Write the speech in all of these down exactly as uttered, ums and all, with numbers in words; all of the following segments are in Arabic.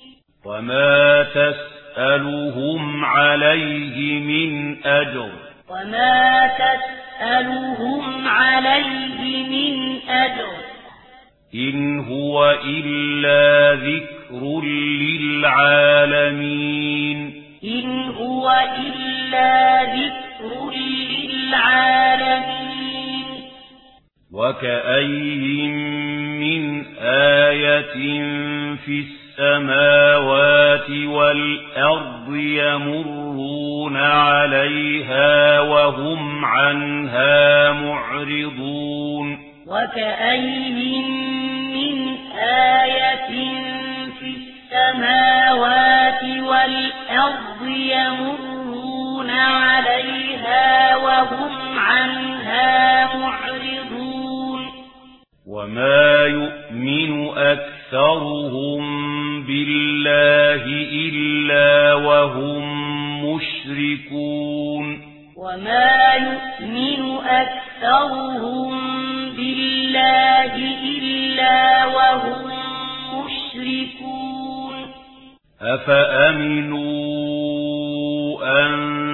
وما تسألهم عليه من أجر وما تسألهم عليه من أجر إن هو إلا ذكر للعالمين إن هو إلا ذكر للعالمين وكأين من آية في السماوات والأرض يمرون عليها وهم عنها معرضون وكأين من آية في السماوات والأرض يمرون عليها وهم عنها معرضون وما يؤمن أكثرهم بالله إلا وهم مشركون وما يؤمن أكثرهم بالله إلا وهم مشركون أفأمنوا أن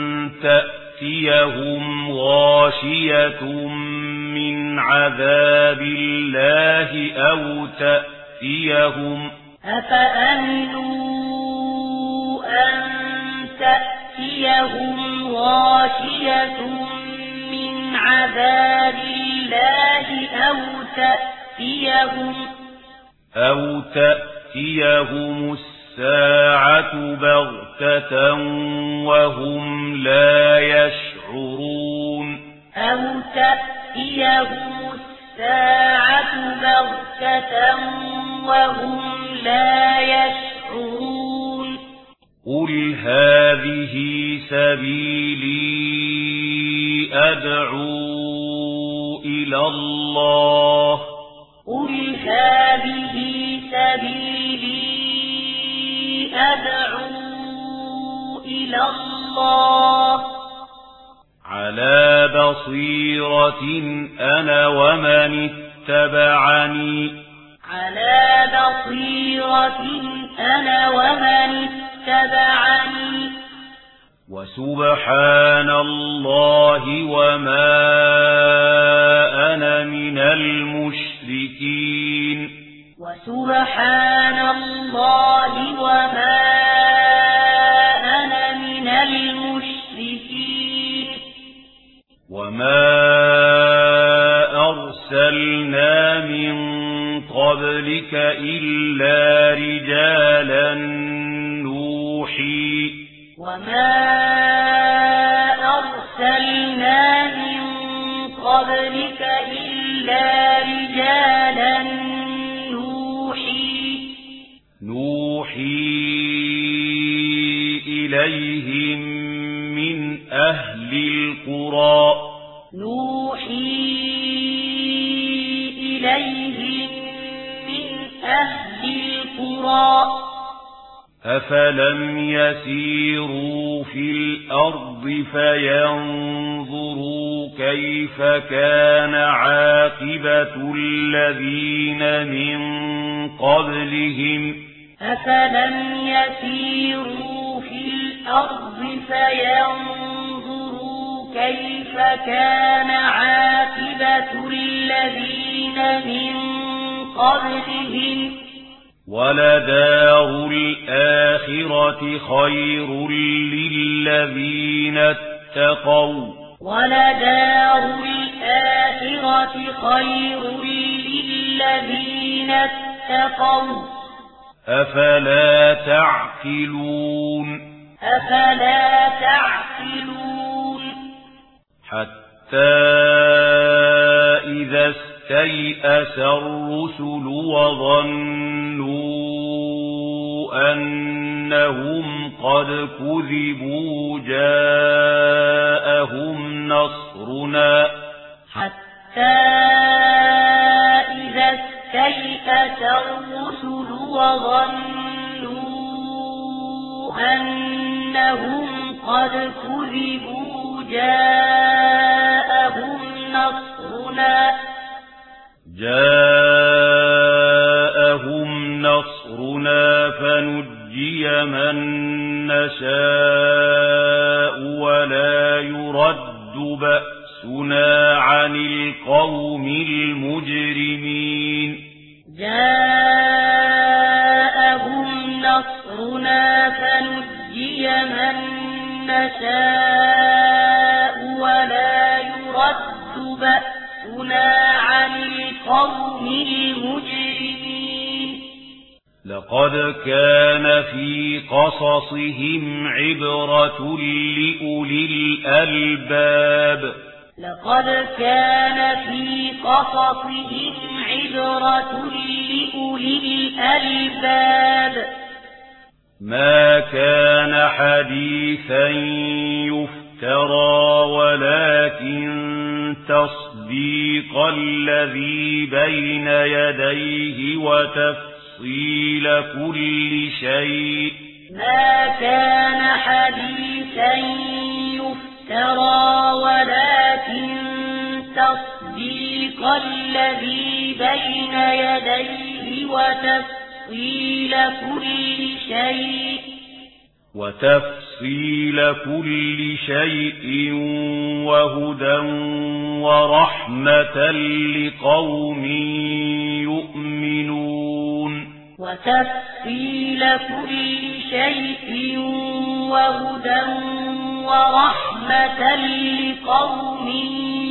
تأتيهم غاشية من عذاب الله أو تأتيهم أفأمنوا أن تأتيهم غاشية من عذاب الله أو تأتيهم أو تأتيهم الساعة بغتة وهم لا يشعرون أو تأتيهم الساعة بغتة وهم لا يشعرون قل هذه سبيلي أدعو إلى الله قل هذه سبيلي أدعو إلى الله على بصيرة أنا ومن اتبعني على بصيرة أنا ومن اتبعني وسبحان الله وما أنا من المشركين وسبحان الله وما أنا من المشركين وما أرسلنا من قبلك إلا رجالا نوحي وما أرسلنا من قبلك إلا رجالا نوحي نوحي إليهم من أهل القرى نوحي إليهم من أهل القرى أفلم يسيروا في الأرض فينظروا كيف كان عاقبة الذين من قبلهم أفلم يسيروا في الأرض فينظروا كيف كان عاقبة الذين من قبلهم ولدار الآخرة خير للذين اتقوا ولدار الآخرة خير للذين اتقوا أفلا تعقلون أفلا تعقلون حتى إذا استيأس الرسل وظنوا أنهم قد كذبوا جاءهم نصرنا حتى إذا استيأس الرسل وظنوا أنهم قد كذبوا جاءهم نصرنا جاءهم نصرنا فنجينا فنجي من نشاء ولا يرد بأسنا عن القوم المجرمين جاءهم نصرنا فنجي من نشاء ولا يرد بأسنا عن القوم المجرمين لقد كان في قصصهم عبرة لأولي الألباب لقد كان في قصصهم عبرة لأولي الألباب ما كان حديثا يفترى ولكن تصديق الذي بين يديه وتفصيل كل شيء ما كان حديثا يفترى ولكن تصديق الذي بين يديه وتفصيل كل شيء وتفصيل كل شيء وهدى ورحمة لقوم يؤمنون وتفصيل كل شيء وهدى ورحمة لقوم